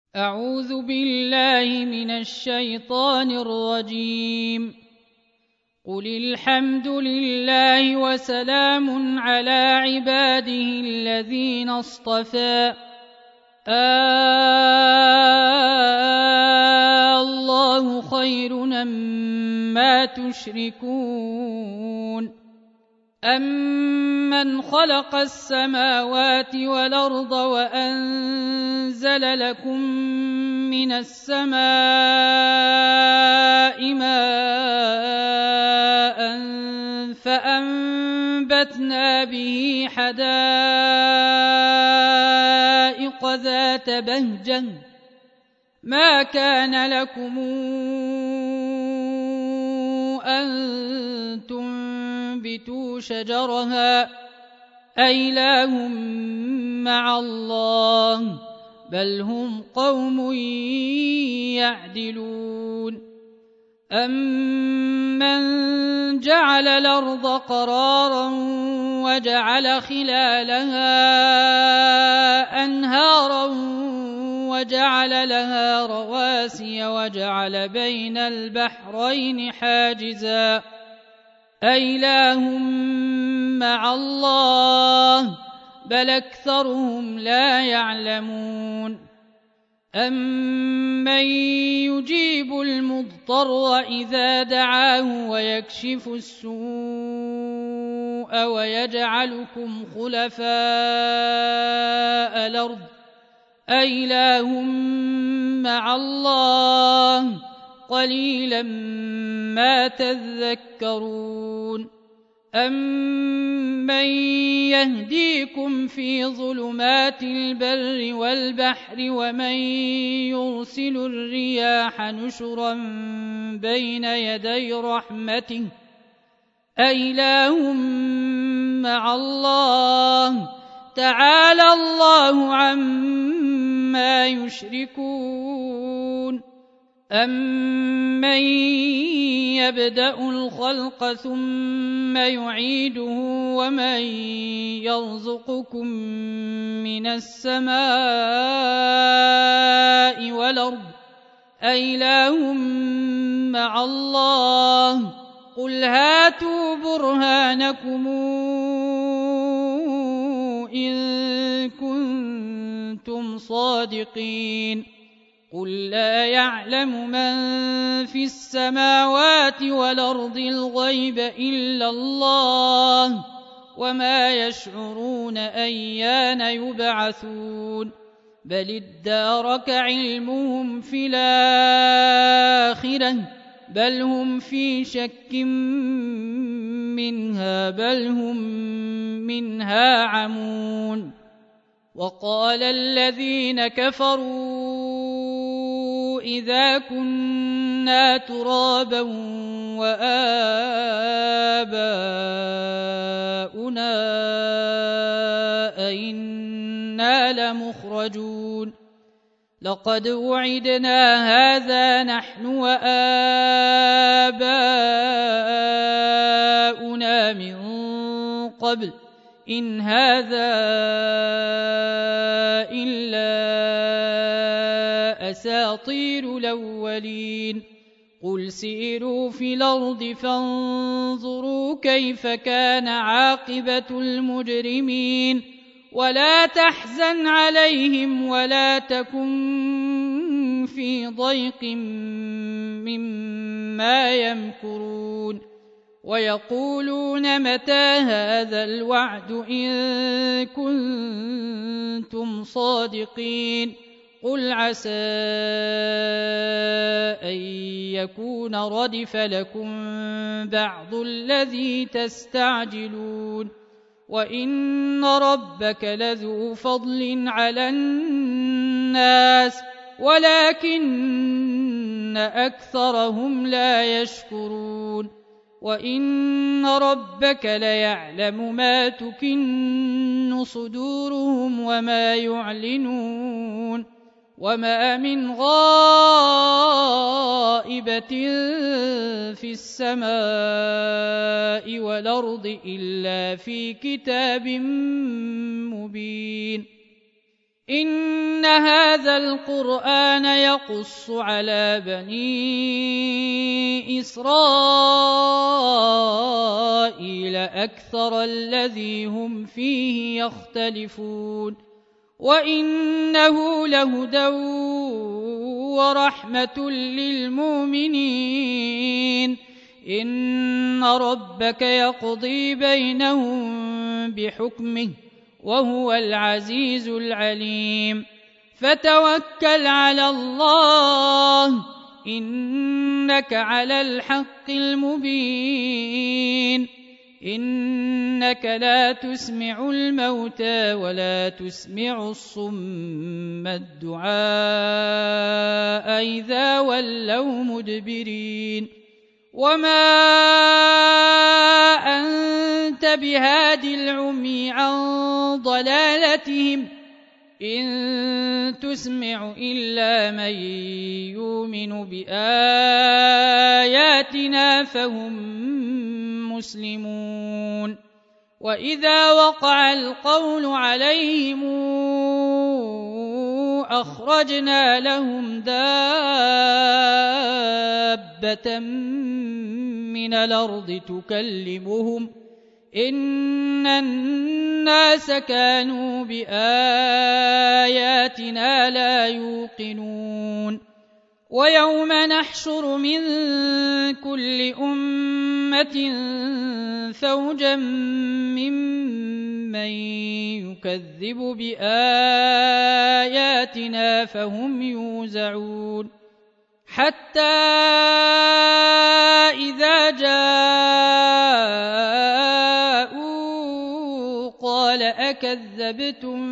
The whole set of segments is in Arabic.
أعوذ بالله من الشيطان الرجيم. قل الحمد لله وسلام على عباده الذين اصطفى الله خير مما تشركون أمن خلق السماوات والأرض وأنزل لكم من السماء ماء فأنبتنا به حدائق ذات بهجة ما كان لكم أن تنبتوا شجرها أإله مع الله بل هم قوم يعدلون أمن جعل الأرض قرارا وجعل خلالها أنهارا وجعل لها رواسي وجعل بين البحرين حاجزا أإله مع الله بل أكثرهم لا يعلمون أمن يجيب المضطر إذا دعاه ويكشف السوء ويجعلكم خلفاء الأرض أإله مع الله قليلا ما تذكرون أمن يهديكم في ظلمات البر والبحر ومن يرسل الرياح نشرا بين يدي رحمته أإله مع الله تعالى الله عما يشركون أمن يبدأ الخلق ثم يعيده ومن يرزقكم من السماء والأرض أإله مع الله قل هاتوا برهانكم إن كنتم صادقين قل لا يعلم من في السماوات والأرض الغيب إلا الله وما يشعرون أيان يبعثون بل ادارك علمهم في الآخرة بل هم في شك منها بل هم منها عمون وقال الذين كفروا إذا كنا ترابا وآباؤنا أئنا لمخرجون لقد وعدنا هذا نحن وآباؤنا من قبل إن هذا إلا أساطير الأولين قل سيروا في الأرض فانظروا كيف كان عاقبة المجرمين ولا تحزن عليهم ولا تكن في ضيق مما يمكرون ويقولون متى هذا الوعد إن كنتم صادقين قل عسى أن يكون ردف لكم بعض الذي تستعجلون وإن ربك لذو فضل على الناس ولكن أكثرهم لا يشكرون وإن ربك ليعلم ما تكن صدورهم وما يعلنون وما من غائبة في السماء والأرض إلا في كتاب مبين إن هذا القرآن يقص على بني إسرائيل أكثر الذي هم فيه يختلفون وإنه لهدى ورحمة للمؤمنين إن ربك يقضي بينهم بحكمه وهو العزيز العليم فتوكل على الله إنك على الحق المبين إنك لا تسمع الموتى ولا تسمع الصم الدعاء إذا ولوا مدبرين وما أنت بهاد العمي عن ضلالتهم إن تسمع إلا من يؤمن بآياتنا فهم مسلمون وإذا وقع القول عليهم أخرجنا لهم دابة من الأرض تكلمهم إن الناس كانوا بآياتنا لا يوقنون ويوم نحشر من كل أمة فوجا ممن يكذب بآياتنا فهم يوزعون حتى إذا جاءوا قال أكذبتم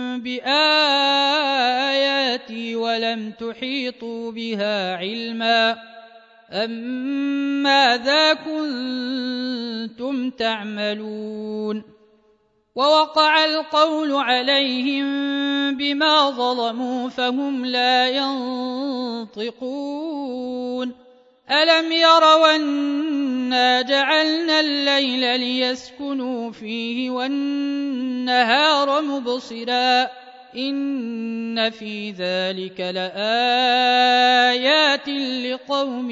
بآياتي ولم تحيطوا بها علما أم ماذا كنتم تعملون ووقع القول عليهم بما ظلموا فهم لا ينطقون ألم يروا أنا جعلنا الليل ليسكنوا فيه والنهار مبصرا إن في ذلك لآيات لقوم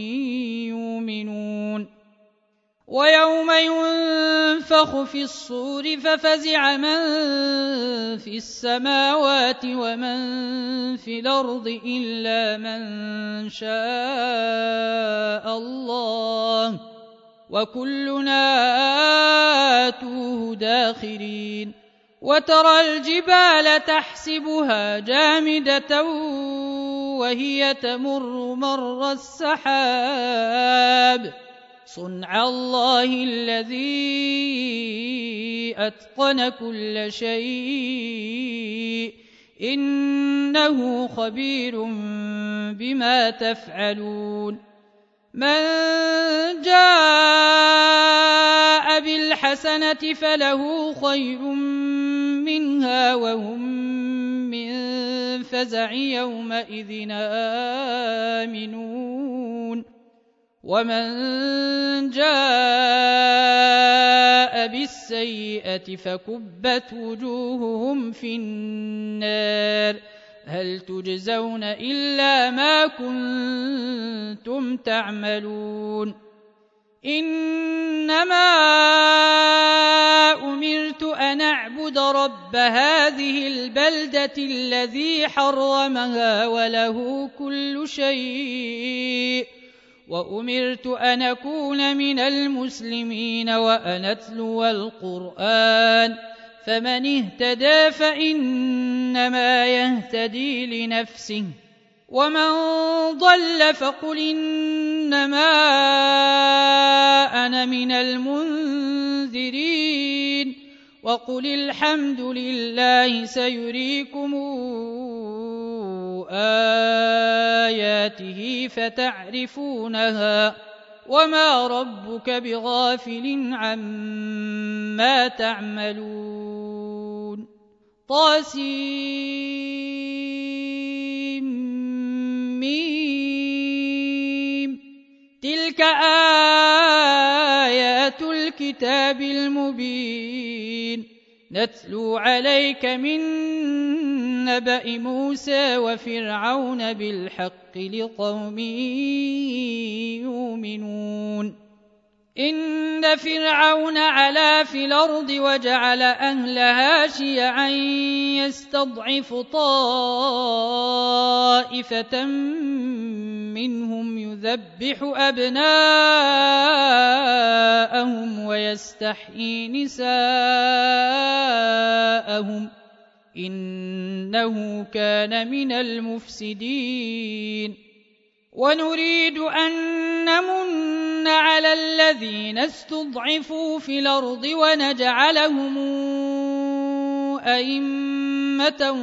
يؤمنون ويوم ينفخ في الصور ففزع من في السماوات ومن في الأرض إلا من شاء الله وكلنا آتوه داخرين وترى الجبال تحسبها جامدة وهي تمر مر السحاب صنع الله الذي أتقن كل شيء إنه خبير بما تفعلون من جاء بالحسنة فله خير منها وهم من فزع يومئذ آمنون ومن جاء بالسيئة فكبت وجوههم في النار هل تجزون إلا ما كنتم تعملون إنما أمرت أن أعبد رب هذه البلدة الذي حرمها وله كل شيء وأمرت أن أكون من المسلمين وأن أتلو القرآن فمن اهتدى فإنما يهتدي لنفسه ومن ضل فقل إنما أنا من المنذرين وقل الحمد لله سيريكم آياته فتعرفونها وما ربك بغافل عما تعملون طاسيم تلك آيات الكتاب المبين نتلو عليك من نبأ موسى وفرعون بالحق لقوم يؤمنون إن فرعون علا في الأرض وجعل أهلها شيعا يستضعف طائفة منهم يذبح أبناءهم ويستحيي نساءهم إنه كان من المفسدين ونريد أن نمن على الذين استضعفوا في الأرض ونجعلهم أئمة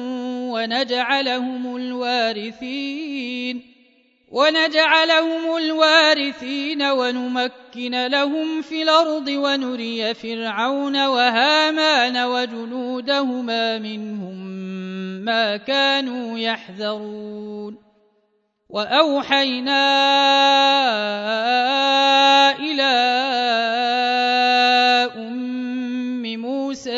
ونجعلهم الوارثين ونمكن لهم في الأرض ونري فرعون وهامان وجنودهما منهم ما كانوا يحذرون وأوحينا إلى أم موسى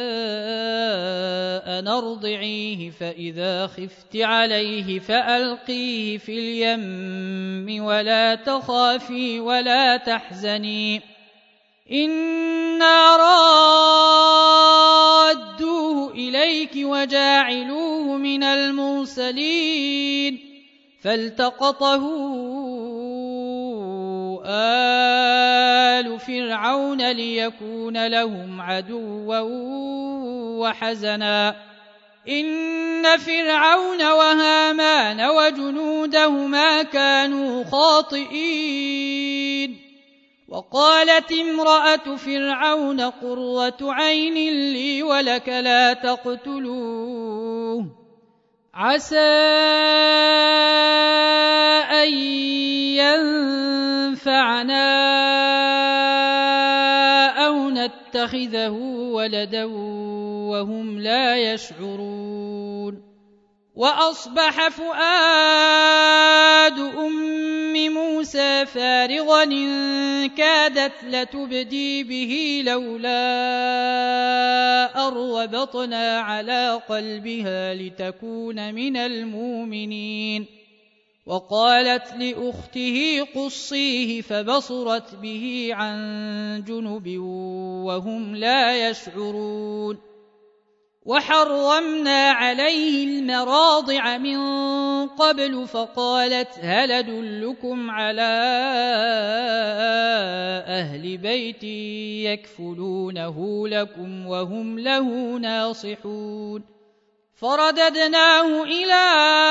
أن أرضعيه فإذا خفت عليه فألقيه في اليم ولا تخافي ولا تحزني إنا رادوه إليك وجاعلوه من المرسلين فالتقطه آل فرعون ليكون لهم عدوا وحزنا إن فرعون وهامان وجنودهما كانوا خاطئين وقالت امرأة فرعون قرة عين لي ولك لا تقتلوه عسى أن ينفعنا أو نتخذه ولدا وهم لا يشعرون وأصبح فؤاد أم موسى فارغا إن كادت لتبدي به لولا أن ربطنا على قلبها لتكون من المؤمنين وقالت لأخته قصيه فبصرت به عن جنب وهم لا يشعرون وحرمنا عليه المراضع من قبل فقالت هل أدلكم على أهل بيت يكفلونه لكم وهم له ناصحون فرددناه إلى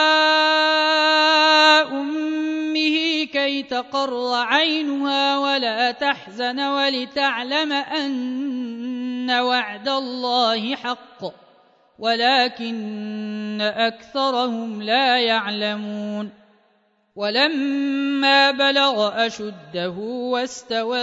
أمه كي تقر عينها ولا تحزن ولتعلم أن وعد الله حق ولكن أكثرهم لا يعلمون ولما بلغ أشده واستوى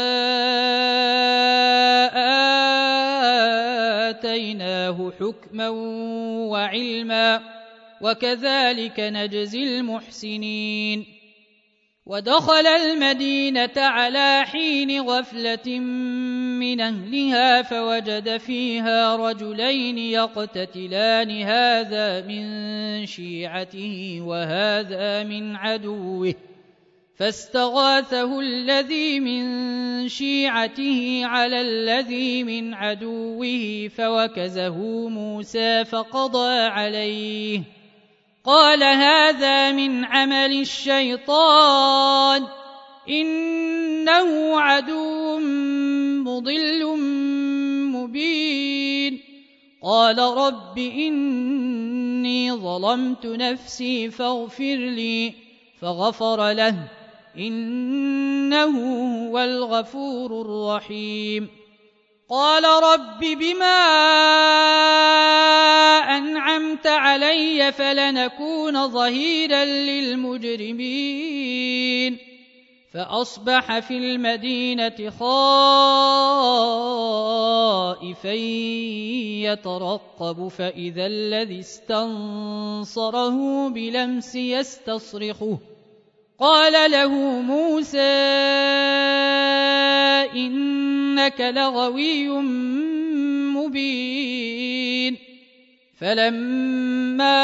آتيناه حكما وعلما وكذلك نجزي المحسنين ودخل المدينة على حين غفلة من أهلها فوجد فيها رجلين يقتتلان هذا من شيعته وهذا من عدوه فاستغاثه الذي من شيعته على الذي من عدوه فوكزه موسى فقضى عليه قال هذا من عمل الشيطان إنه عدو مضل مبين قال رب إني ظلمت نفسي فاغفر لي فغفر له إنه هو الغفور الرحيم قال رب بما أنعمت علي فلنكون ظهيرا للمجرمين فأصبح في المدينة خائفا يترقب فإذا الذي استنصره بلمس يستصرخه قال له موسى إنك لغوي مبين فلما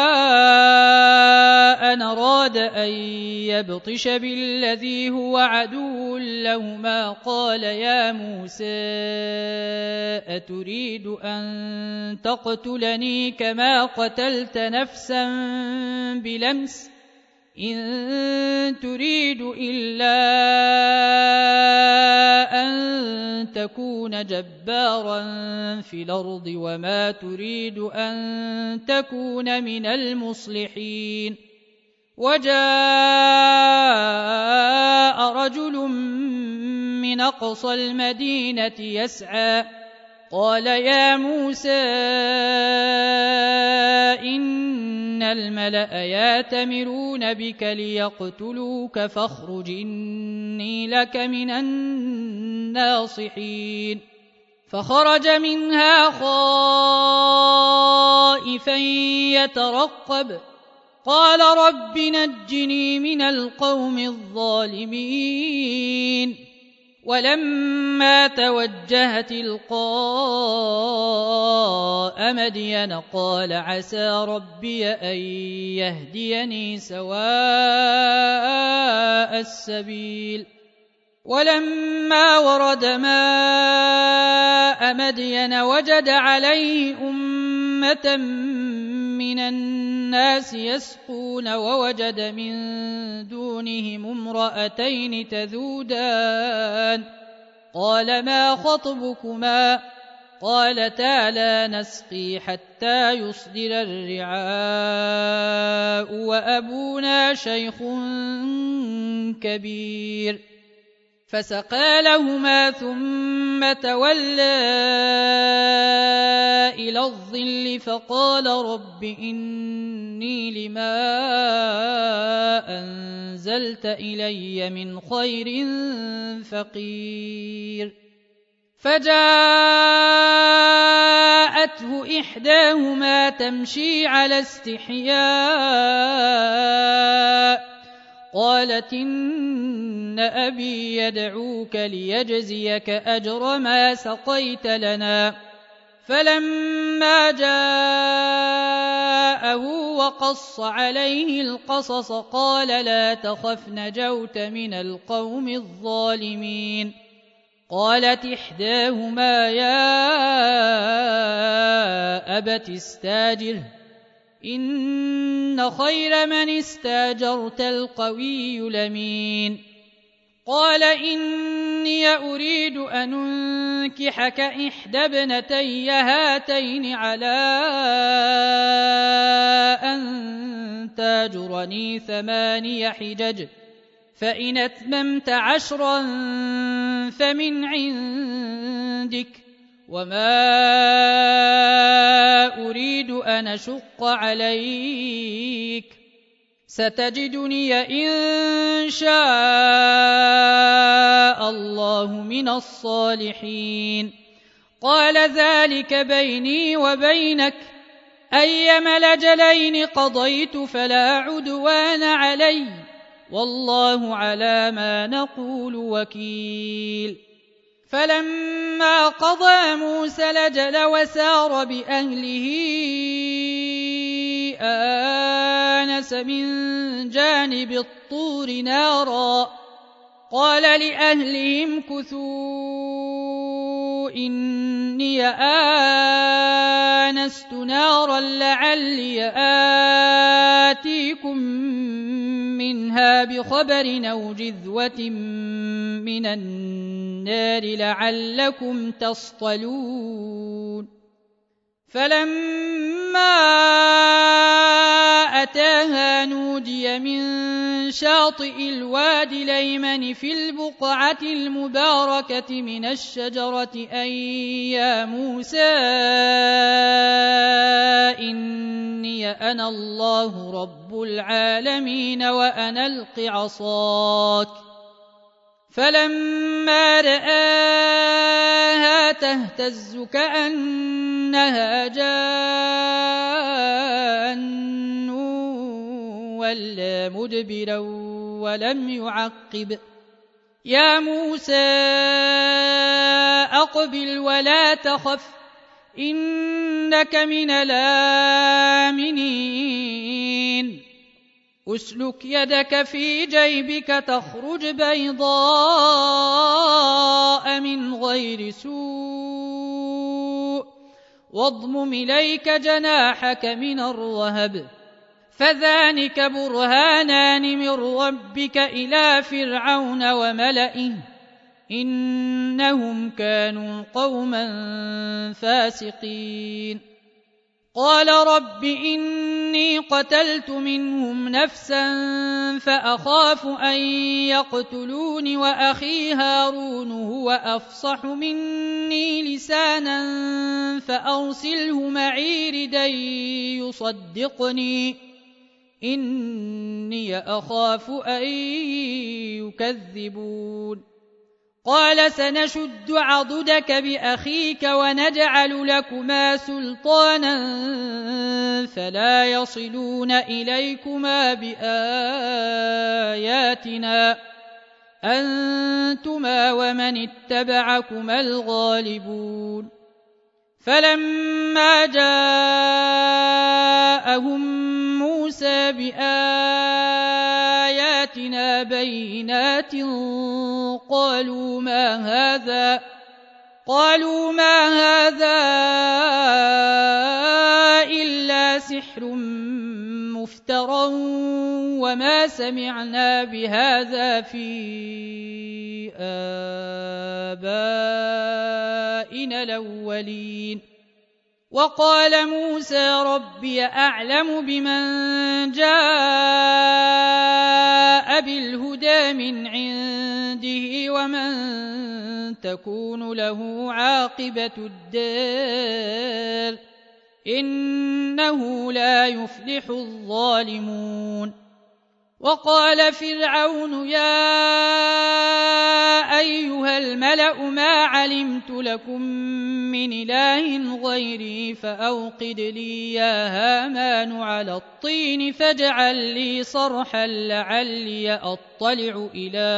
أن أراد أن يبطش بالذي هو عدو لهما قال يا موسى أتريد أن تقتلني كما قتلت نفسا بلمس إن تريد إلا أن تكون جبارا في الأرض وما تريد أن تكون من المصلحين وجاء رجل من أقصى المدينة يسعى قال يا موسى إن الملأ يأتمرون بك ليقتلوك فاخرج إني لك من الناصحين فخرج منها خائفا يترقب قال رب نجني من القوم الظالمين ولما توجه تلقاء مدين قال عسى ربي أن يهديني سواء السبيل ولما ورد ماء مدين وجد عليه أمة من الناس يسقون ووجد من دونهم امرأتين تذودان قال ما خطبكما قالتا لا نسقي حتى يصدر الرعاء وأبونا شيخ كبير فسقى لهما ثم تولى إلى الظل فقال رب إني لما أنزلت إلي من خير فقير فجاءته إحداهما تمشي على استحياء قالت إن أبي يدعوك ليجزيك أجر ما سقيت لنا فلما جاءه وقص عليه القصص قال لا تخف نجوت من القوم الظالمين قالت إحداهما يا أبت استاجره إن خير من استاجرت القوي الأمين قال إني أريد أن أنكحك إحدى ابنتي هاتين على أن تاجرني 8 حجج فإن أتممت 10 فمن عندك وما أريد أن أشق عليك ستجدني إن شاء الله من الصالحين قال ذلك بيني وبينك أيما الأجلين قضيت فلا عدوان علي والله على ما نقول وكيل فلما قضى موسى الأجل وسار بأهله آنس من جانب الطور نارا قال لأهلهم امكثوا إني آنست نارا لعلي آتيكم منها بخبر أو جذوة من النار لعلكم تصطلون فلما أتاها نودي من شاطئ الوادي الأيمن في البقعة المباركة من الشجرة أن يا موسى إني أنا الله رب العالمين وأن ألق عصاك فلما رآها تهتز كأنها جان ولا مدبرا ولم يعقب يا موسى أقبل ولا تخف إنك من الآمنين أسلك يدك في جيبك تخرج بيضاء من غير سوء واضمم إليك جناحك من الرهب فذلك برهانان من ربك إلى فرعون وملئه إنهم كانوا قوما فاسقين قال رب إني قتلت منهم نفسا فأخاف أن يقتلون وأخي هارون هو أفصح مني لسانا فأرسله معي ردي يصدقني إني أخاف أن يكذبون قال سنشد عضدك بأخيك ونجعل لكما سلطانا فلا يصلون إليكما بآياتنا أنتما ومن اتبعكما الغالبون فلما جاءهم موسى بآياتنا بينات قالوا ما هذا إلا سحر مفترى وما سمعنا بهذا في آبائنا الأولين وقال موسى ربي أعلم بمن جاء بالهدى من عنده ومن تكون له عاقبة الدار إنه لا يفلح الظالمون وقال فرعون يا أيها الملأ ما علمت لكم من إله غيري فأوقد لي يا هامان على الطين فاجعل لي صرحا لعلي أطلع إلى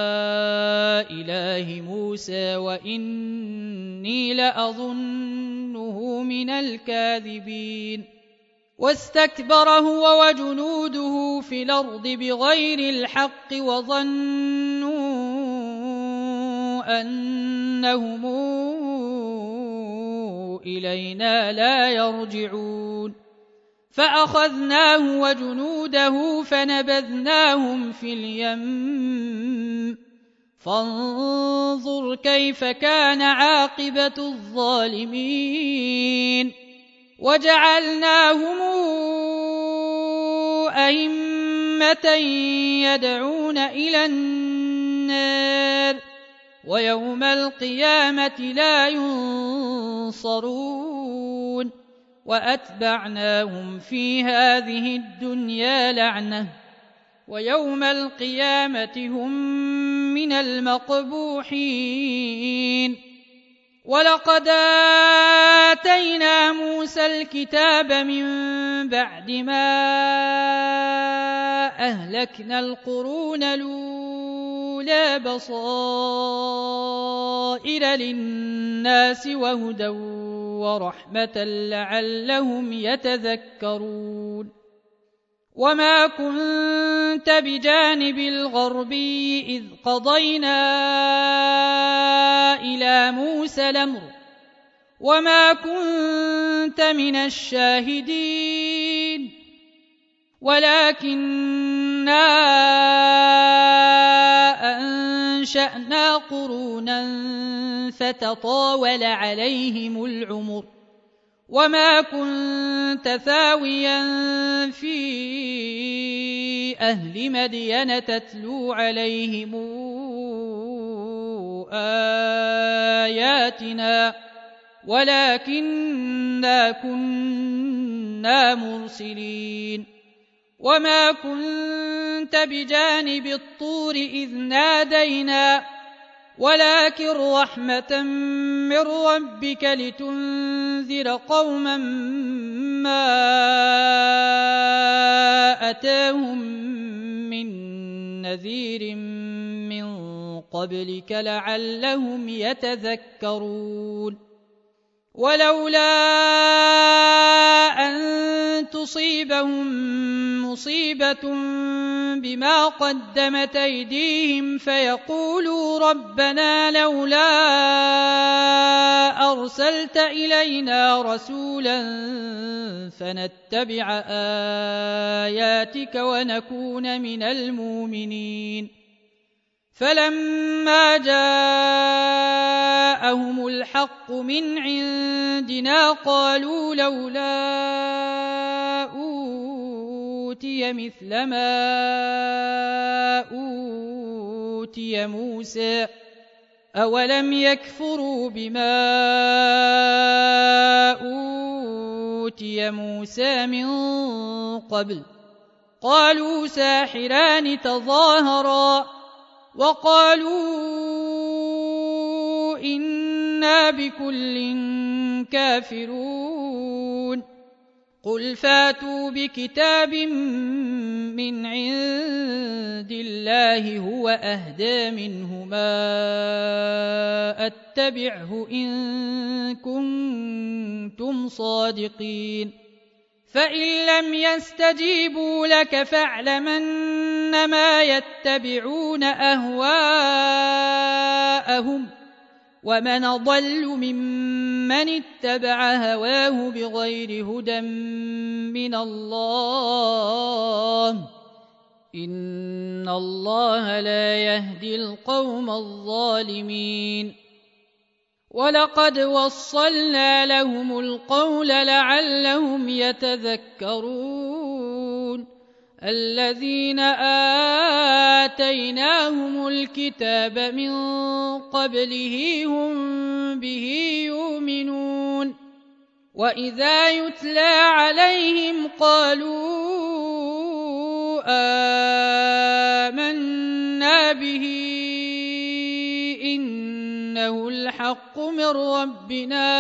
إله موسى وإني لأظنه من الكاذبين واستكبر هو وجنوده في الأرض بغير الحق وظنوا أنهم إلينا لا يرجعون فأخذناه وجنوده فنبذناهم في اليم فانظر كيف كان عاقبة الظالمين وجعلناهم أئمة يدعون إلى النار ويوم القيامة لا ينصرون وأتبعناهم في هذه الدنيا لعنة ويوم القيامة هم من المقبوحين ولقد آتينا موسى الكتاب من بعد ما أهلكنا القرون الأولى بصائر للناس وهدى ورحمة لعلهم يتذكرون وما كنت بجانب الغربي إذ قضينا إلى موسى الأمر وما كنت من الشاهدين ولكننا أنشأنا قرونا فتطاول عليهم العمر وما كنت ثاويا في أهل مدين تتلو عليهم آياتنا ولكننا كنا مرسلين وما كنت بجانب الطور إذ نادينا ولكن رحمة من ربك لتنذر قوما ما أتاهم من نذير من قبلك لعلهم يتذكرون ولولا أن تصيبهم مصيبة بما قدمت أيديهم فيقولوا ربنا لولا أرسلت إلينا رسولا فنتبع آياتك ونكون من المؤمنين. فلما جاءهم الحق من عندنا قالوا لولا أوتي مثل ما أوتي موسى أولم يكفروا بما أوتي موسى من قبل قالوا ساحران تظاهرا وقالوا إنا بكل كافرون. قل فاتوا بكتاب من عند الله هو أهدى منهما أتبعه إن كنتم صادقين. فإن لم يستجيبوا لك فاعلم أنما يتبعون أهواءهم ومن أضل ممن اتبع هواه بغير هدى من الله إن الله لا يهدي القوم الظالمين. ولقد وصلنا لهم القول لعلهم يتذكرون. الذين آتيناهم الكتاب من قبله هم به يؤمنون. وإذا يتلى عليهم قالوا آمنا به إنه الحق من ربنا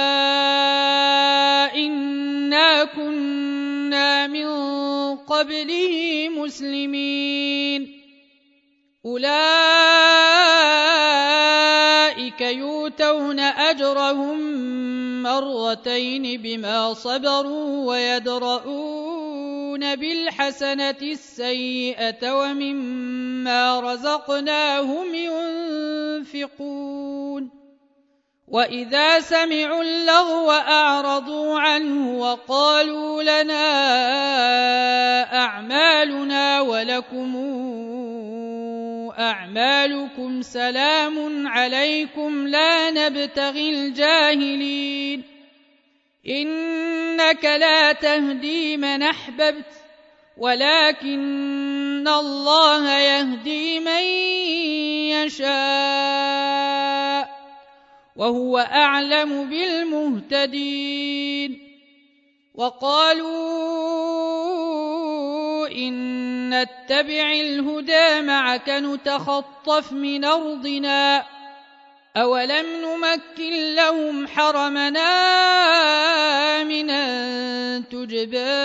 إنا كنا من قبله مسلمين. أولئك يؤتون أجرهم مرتين بما صبروا ويدرؤون بالحسنة السيئة ومما رزقناهم ينفقون. وإذا سمعوا اللغو أعرضوا عنه وقالوا لنا أعمالنا ولكم أعمالكم سلام عليكم لا نبتغي الجاهلين. إنك لا تهدي من أحببت ولكن الله يهدي من يشاء وهو أعلم بالمهتدين. وقالوا إن نتبع الهدى معك نتخطف من أرضنا أولم نمكن لهم حرمنا آمنا تجبى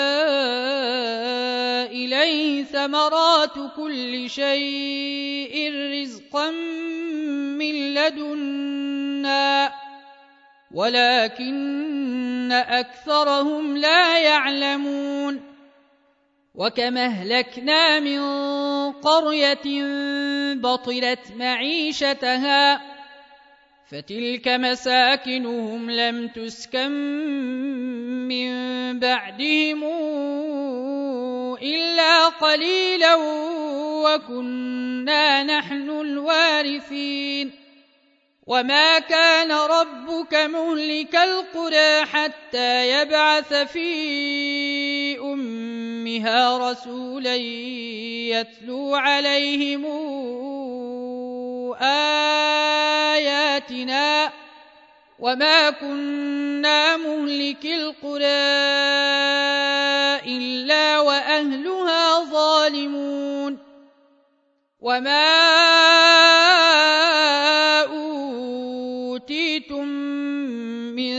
إليه ثمرات كل شيء رزقا من لدنا ولكن أكثرهم لا يعلمون. وكم أهلكنا من قرية بطرت معيشتها فتلك مساكنهم لم تسكن من بعدهم إلا قليلا وكنا نحن الوارثين. وما كان ربك مهلك القرى حتى يبعث في أمها رسولا يتلو عليهم آياتنا وما كنا مهلك القرى إلا وأهلها ظالمون. وما أوتيتم من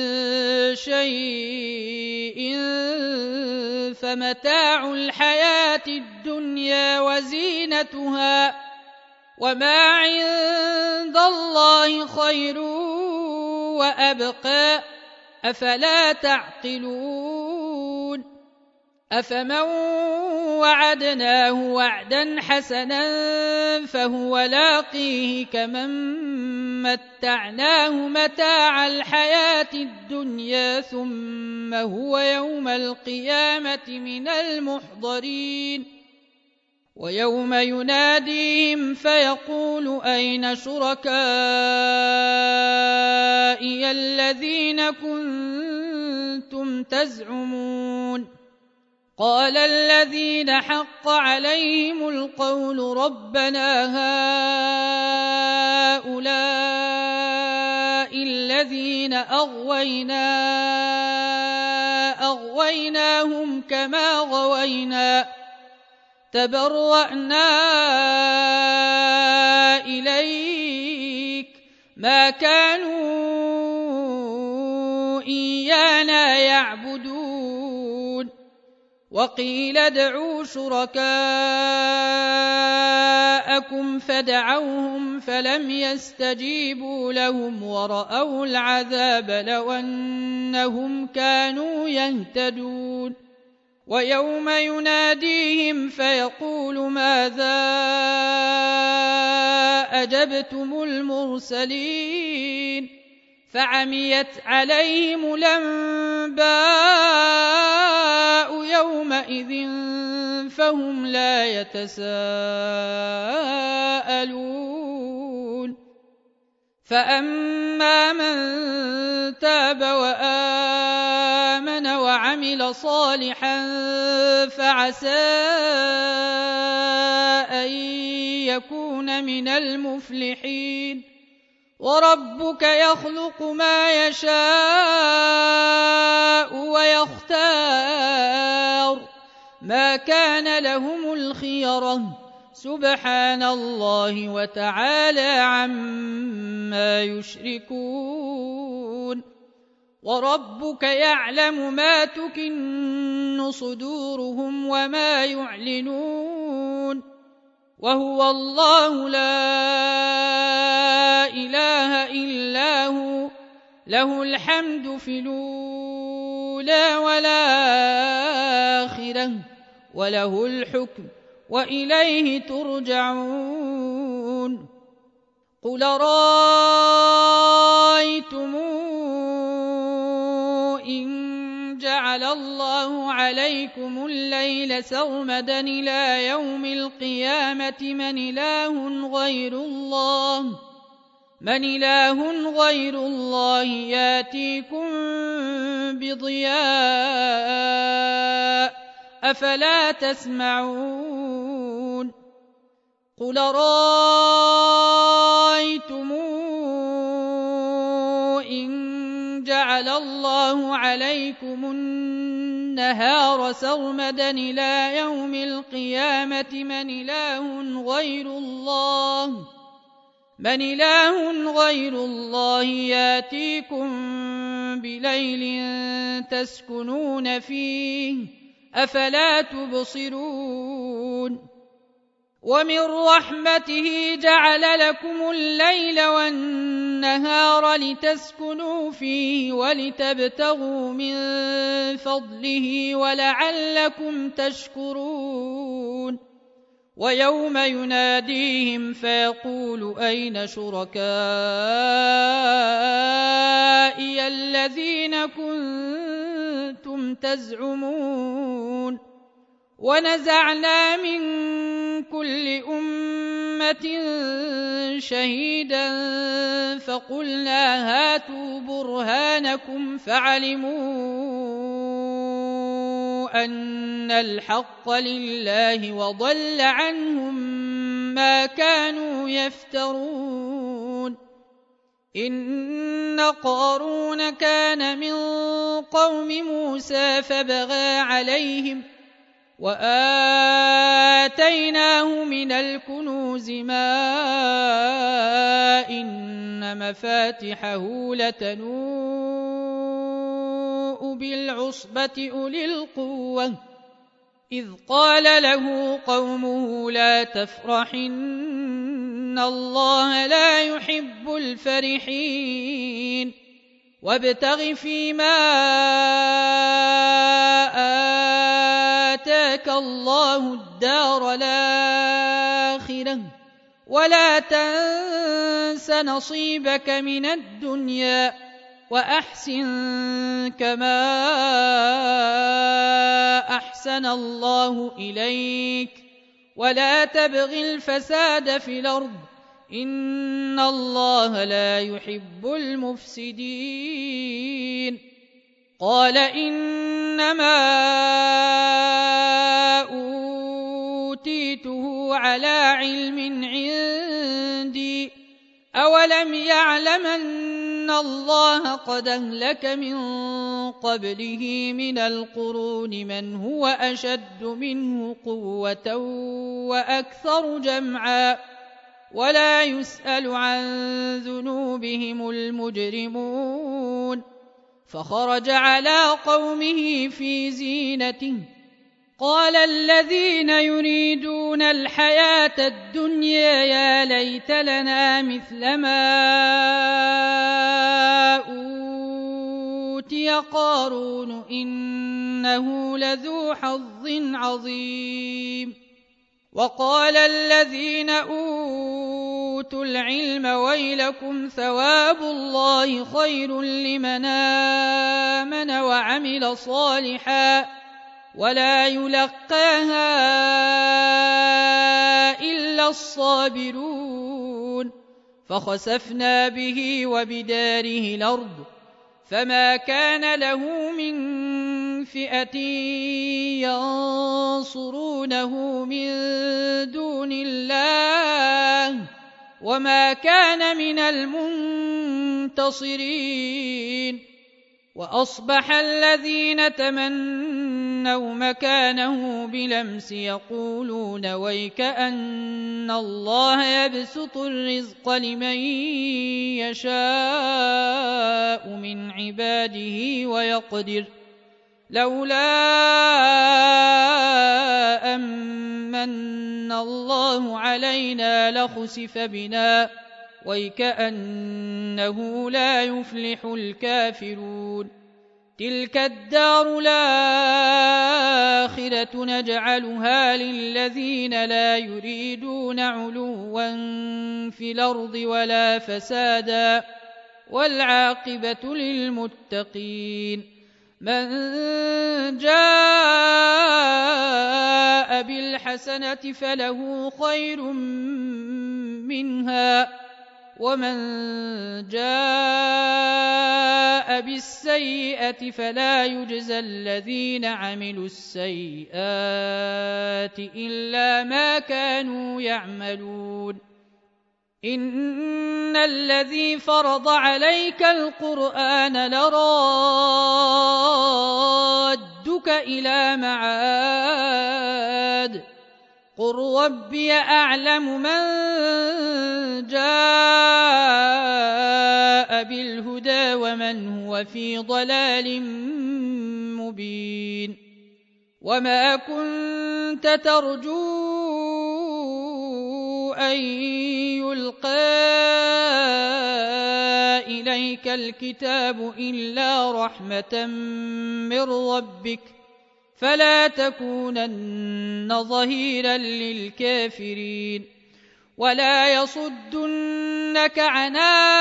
شيء فمتاع الحياة الدنيا وزينتها وما عند الله خير وأبقى أفلا تعقلون أفمن وعدناه وعدا حسنا فهو لاقيه كمن متعناه متاع الحياة الدنيا ثم هو يوم القيامة من المحضرين ويوم يناديهم فيقول أين شركائي الذين كنتم تزعمون قال الذين حق عليهم القول ربنا هؤلاء الذين أغويناهم كما غوينا تبرأنا إليك ما كانوا إيانا يعبدون وقيل ادعوا شركاءكم فدعوهم فلم يستجيبوا لهم ورأوا العذاب لو أنهم كانوا يهتدون ويوم يناديهم فيقول ماذا أجبتم المرسلين فعميت عليهم الأنباء يومئذ فهم لا يتساءلون فأما من تاب وآمن وعمل صالحا فعسى أن يكون من المفلحين وربك يخلق ما يشاء ويختار ما كان لهم الخيرة سبحان الله وتعالى عما يشركون وربك يعلم ما تكن صدورهم وما يعلنون وهو الله لا إله إلا هو له الحمد في الأولى والآخرة وله الحكم وإليه ترجعون قل رأيتم إن جعل الله عليكم الليل سرمدا إلى يوم القيامة من إله غير الله ياتيكم بضياء أفلا تسمعون قل رأيتم إن جعل الله عليكم النهار سرمدا إلى يوم القيامة من إله غير الله ياتيكم بليل تسكنون فيه أفلا تبصرون ومن رحمته جعل لكم الليل والنهار لتسكنوا فيه ولتبتغوا من فضله ولعلكم تشكرون ويوم يناديهم فيقول أين شركائي الذين كنتم تزعمون ونزعنا من كل أمة شهيدا فقلنا هاتوا برهانكم فعلموا أن الحق لله وضل عنهم ما كانوا يفترون إن قارون كان من قوم موسى فبغى عليهم وآتيناه من الكنوز ما إن مفاتحه لتنوء بالعصبة أولي القوة إذ قال له قومه لا تفرح إن الله لا يحب الفرحين وابتغ فيما آتاك الله الدار الآخرة ولا تنس نصيبك من الدنيا وأحسن كما أحسن الله إليك ولا تبغ الفساد في الأرض إن الله لا يحب المفسدين. قال إنما أوتيته على علم عندي أولم يعلم أن الله قد أهلك من قبله من القرون من هو أشد منه قوة وأكثر جمعا ولا يسأل عن ذنوبهم المجرمون. فخرج على قومه في زينته قال الذين يريدون الحياة الدنيا يا ليت لنا مثل ما أوتي قارون إنه لذو حظ عظيم. وقال الذين أوتوا العلم ويلكم ثواب الله خير لمن آمن وعمل صالحا ولا يلقاها إلا الصابرون. فخسفنا به وبداره الأرض فما كان له من فئة ينصرونه من دون الله وما كان من المنتصرين. وأصبح الذين تمنوا مكانه بلمس يقولون ويك أن الله يبسط الرزق لمن يشاء من عباده ويقدر لولا أمن الله علينا لخسف بنا ويكأنه لا يفلح الكافرون. تلك الدار الآخرة نجعلها للذين لا يريدون علوا في الأرض ولا فسادا والعاقبة للمتقين. من جاء بالحسنة فله خير منها ومن جاء بالسيئة فلا يجزى الذين عملوا السيئات إلا ما كانوا يعملون. إن الذي فرض عليك القرآن لرادك إلى معاد قل ربي أعلم من جاء بالهدى ومن هو في ضلال مبين. وما كنت ترجو أن يلقى إليك الكتاب إلا رحمة من ربك فلا تكونن ظهيرا للكافرين. ولا يصدنك عن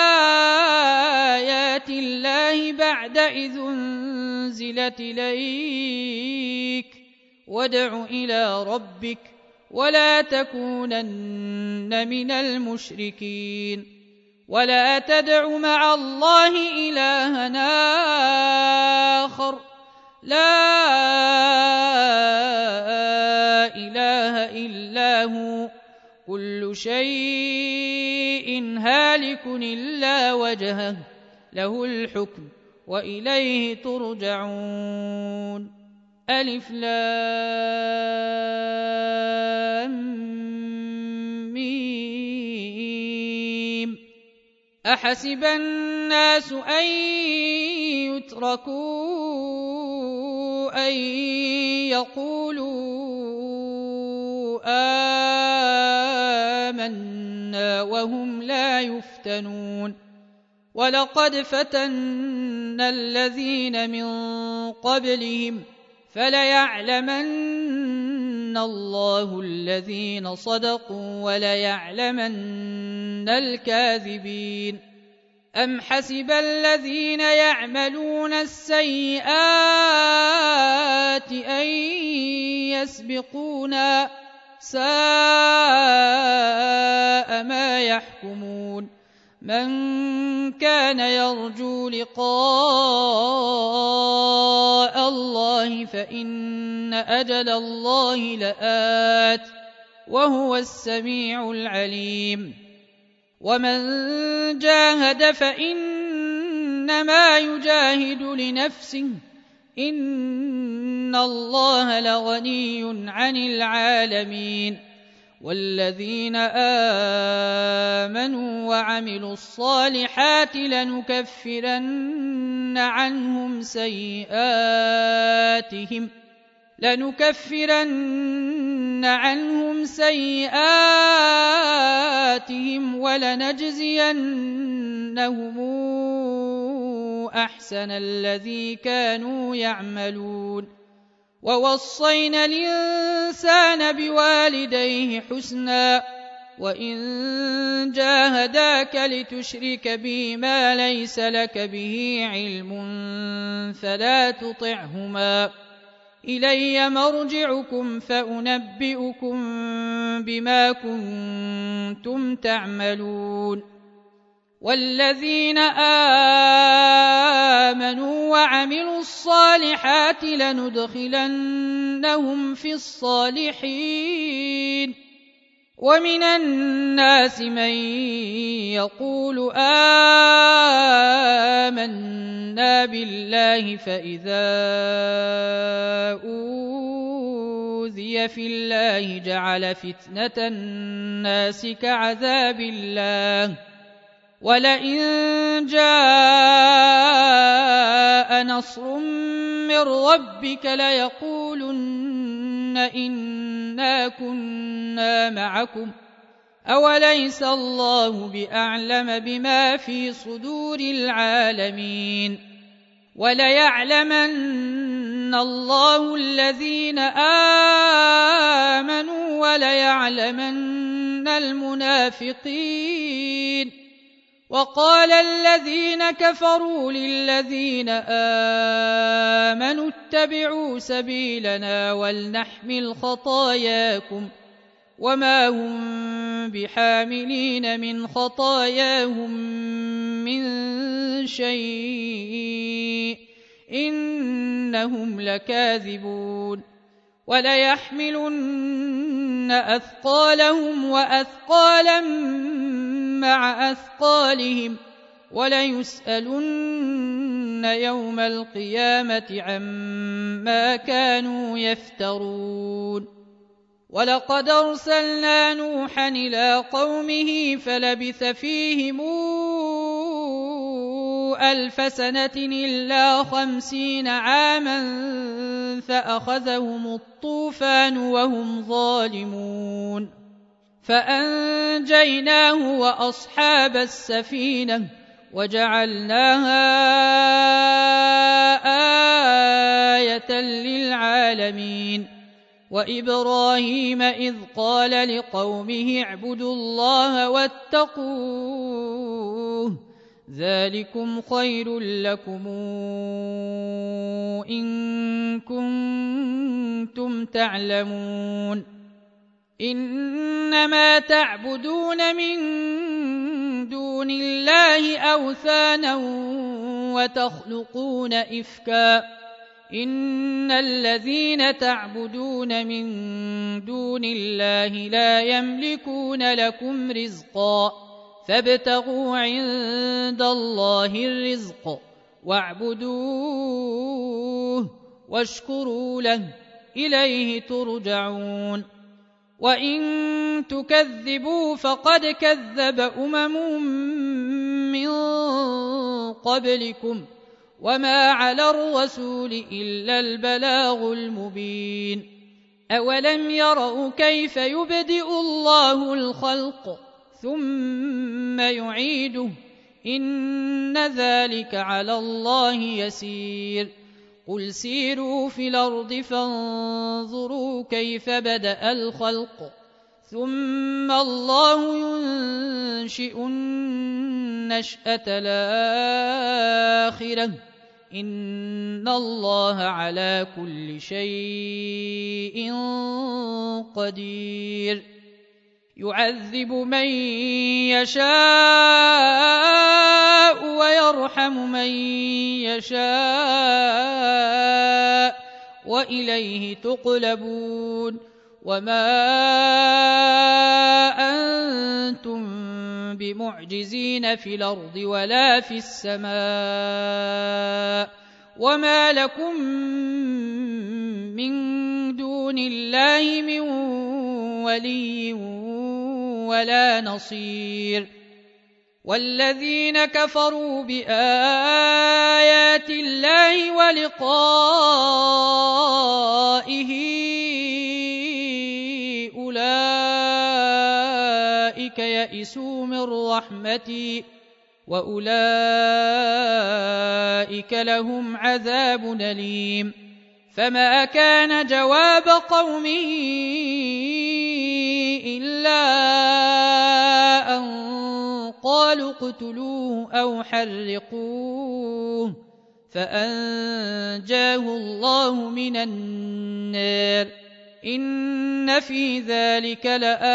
آيات الله بعد إذ أنزلت إليك وادع إلى ربك ولا تكونن من المشركين. ولا تدع مع الله إلها آخر لا إله إلا هو كل شيء هالك إلا وجهه له الحكم وإليه ترجعون. ألف لام ميم. أحسب الناس أن يتركوا أن يقولوا آمنا وهم لا يفتنون. ولقد فتنا الذين من قبلهم فليعلمن الله الذين صدقوا وليعلمن الكاذبين. أم حسب الذين يعملون السيئات أن يسبقونا ساء ما يحكمون. من كان يرجو لقاء الله فإن أجل الله لآت وهو السميع العليم. ومن جاهد فإنما يجاهد لنفسه إن الله لغني عن العالمين. والذين آمنوا وعملوا الصالحات لنكفرن عنهم سيئاتهم ولنجزينهم أحسن الذي كانوا يعملون. ووصينا الإنسان بوالديه حسنا وإن جاهداك لتشرك بي ما ليس لك به علم فلا تطعهما إلي مرجعكم فأنبئكم بما كنتم تعملون. والذين آمنوا وعملوا الصالحات لندخلنهم في الصالحين. ومن الناس من يقول آمنا بالله فإذا أوذي في الله جعل فتنة الناس كعذاب الله ولئن جاء نصر من ربك ليقولن إنا كنا معكم أوليس الله بأعلم بما في صدور العالمين. وليعلمن الله الذين آمنوا وليعلمن المنافقين. وقال الذين كفروا للذين آمنوا اتبعوا سبيلنا ولنحمل خطاياكم وما هم بحاملين من خطاياهم من شيء إنهم لكاذبون. وليحملن أثقالهم وأثقالا مع أثقالهم وليسألن يوم القيامة عما كانوا يفترون. ولقد أرسلنا نوحا إلى قومه فلبث فيهم 1000 سنة إلا 50 عاما فأخذهم الطوفان وهم ظالمون فأنجيناه وأصحاب السفينة وجعلناها آية للعالمين. وإبراهيم إذ قال لقومه اعبدوا الله واتقوه ذلكم خير لكم إن كنتم تعلمون. إنما تعبدون من دون الله أوثانا وتخلقون إفكا إن الذين تعبدون من دون الله لا يملكون لكم رزقا فابتغوا عند الله الرزق واعبدوه واشكروا له إليه ترجعون. وإن تكذبوا فقد كذب من قبلكم وما على الرسول إلا البلاغ المبين. أولم يروا كيف يبدئ الله الخلق ثم يعيده إن ذلك على الله يسير قل سيروا في الأرض فانظروا كيف بدأ الخلق ثم الله ينشئ النشأة الآخرة إن الله على كل شيء قدير يعذب من يشاء ويرحم من يشاء وإليه تقلبون وما أنتم بمعجزين في الأرض ولا في السماء وما لكم من دون الله من ولي ولا نصير والذين كفروا بآيات الله ولقائه أولئك يئسوا من رحمتي وأولئك لهم عذاب أليم فما كان جواب قومه إلا أن قالوا اقتلوه أو حرقوه فأنجاه الله من النار إن في ذلك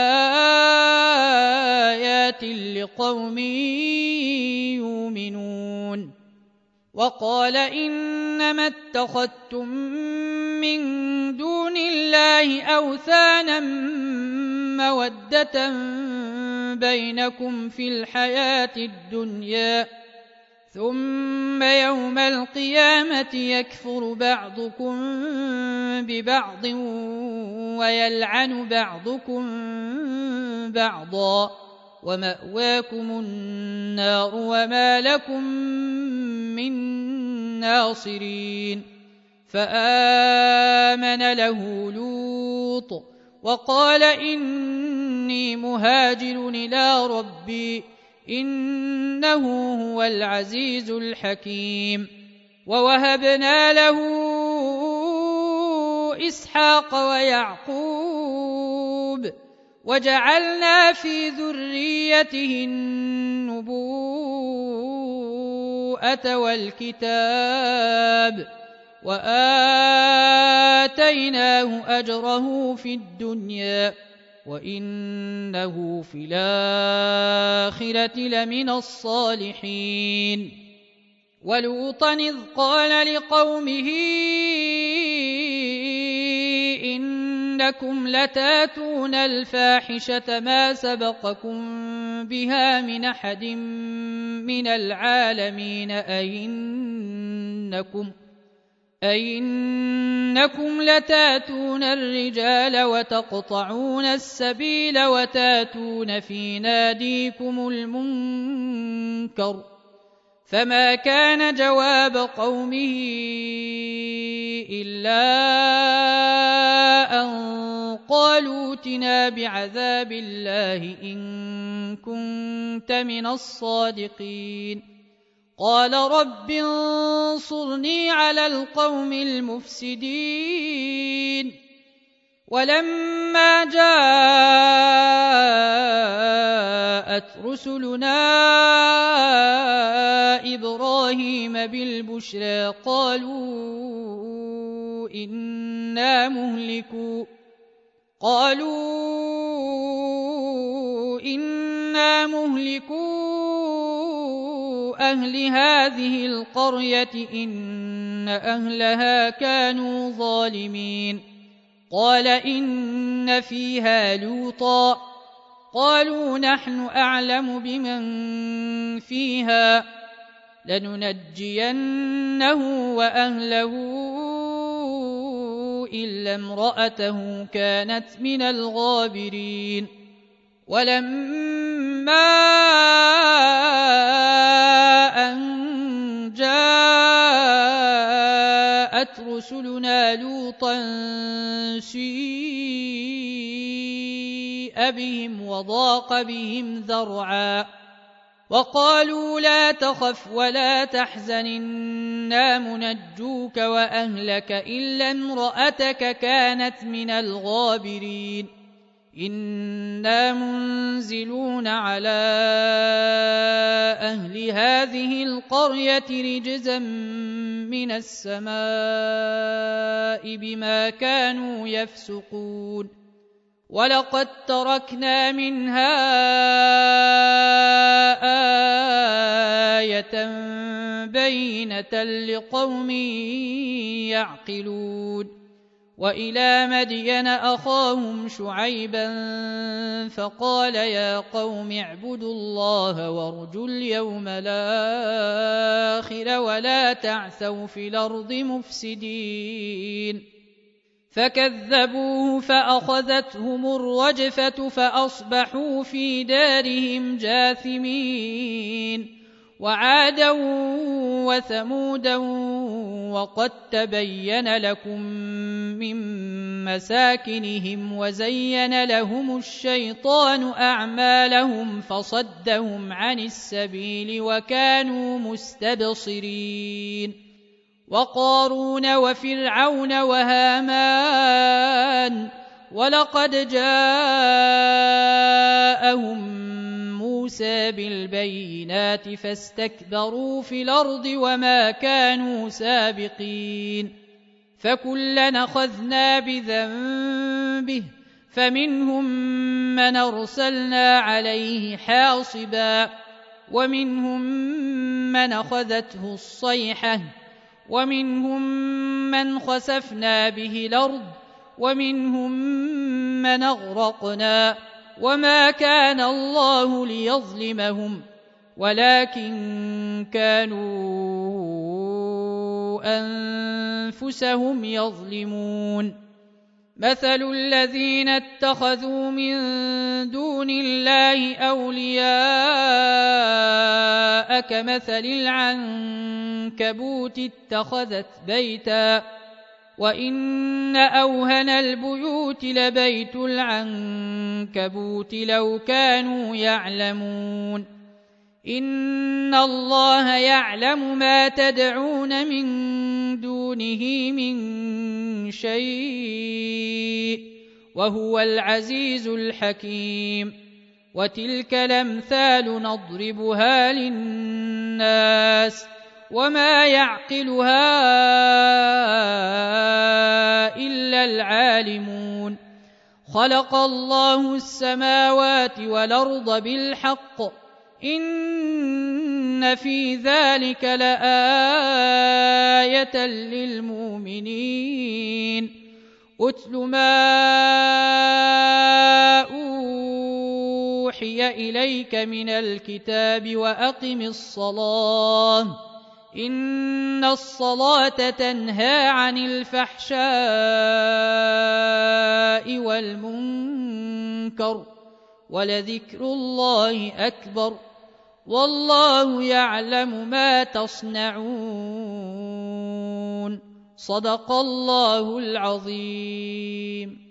لآيات لقوم يؤمنون وقال إنما اتخذتم من دون الله أوثانا مودة بينكم في الحياة الدنيا ثم يوم القيامة يكفر بعضكم ببعض ويلعن بعضكم بعضا ومأواكم النار وما لكم من ناصرين فآمن له لوط وقال إني مهاجر إلى ربي إنه هو العزيز الحكيم ووهبنا له إسحاق ويعقوب وجعلنا في ذريته النبوءة والكتاب وآتيناه أجره في الدنيا وإنه في الآخرة لمن الصالحين ولوطا إذ قال لقومه إنكم لتاتون الفاحشة ما سبقكم بها من أحد من العالمين أئنكم لتاتون الرجال وتقطعون السبيل وتاتون في ناديكم المنكر فما كان جواب قومه إلا أن قالوا ائتنا بعذاب الله إن كنت من الصادقين قال رب انصرني على القوم المفسدين ولما جاءت رسلنا إبراهيم بالبشرى قالوا إنا مهلكو أهل هذه القرية إن أهلها كانوا ظالمين قال إن فيها لوطا قالوا نحن أعلم بمن فيها لننجينه وأهله إلا امرأته كانت من الغابرين ولما أن جاءت رسلنا لوطا سيء بهم وضاق بهم ذرعا وقالوا لا تخف ولا تحزن إنا منجوك وأهلك إلا امرأتك كانت من الغابرين إنا منزلون على أهل هذه القرية رجزا من السماء بما كانوا يفسقون ولقد تركنا منها آية بينة لقوم يعقلون وإلى مدين أخاهم شعيبا فقال يا قوم اعبدوا الله وارجوا اليوم الآخر ولا تعثوا في الأرض مفسدين فكذبوه فأخذتهم الرجفة فأصبحوا في دارهم جاثمين وعادا وثمودا وقد تبين لكم من مساكنهم وزين لهم الشيطان أعمالهم فصدهم عن السبيل وكانوا مستبصرين وقارون وفرعون وهامان ولقد جاءهم موسى بالبينات فاستكبروا في الأرض وما كانوا سابقين فكلا أخذنا بذنبه فمنهم من أرسلنا عليه حاصبا ومنهم من أخذته الصيحة ومنهم من خسفنا به الأرض ومنهم من أغرقنا وما كان الله ليظلمهم ولكن كانوا أنفسهم يظلمون مثل الذين اتخذوا من دون الله أولياء كمثل العنكبوت اتخذت بيتا وإن أوهن البيوت لبيت العنكبوت لو كانوا يعلمون إن الله يعلم ما تدعون من دونه من شيء وهو العزيز الحكيم وتلك الأمثال نضربها للناس وما يعقلها إلا العالمون خلق الله السماوات والأرض بالحق إن في ذلك لآية للمؤمنين أتل ما أوحي إليك من الكتاب وأقم الصلاة إن الصلاة تنهى عن الفحشاء والمنكر ولذكر الله أكبر والله يعلم ما تصنعون صدق الله العظيم.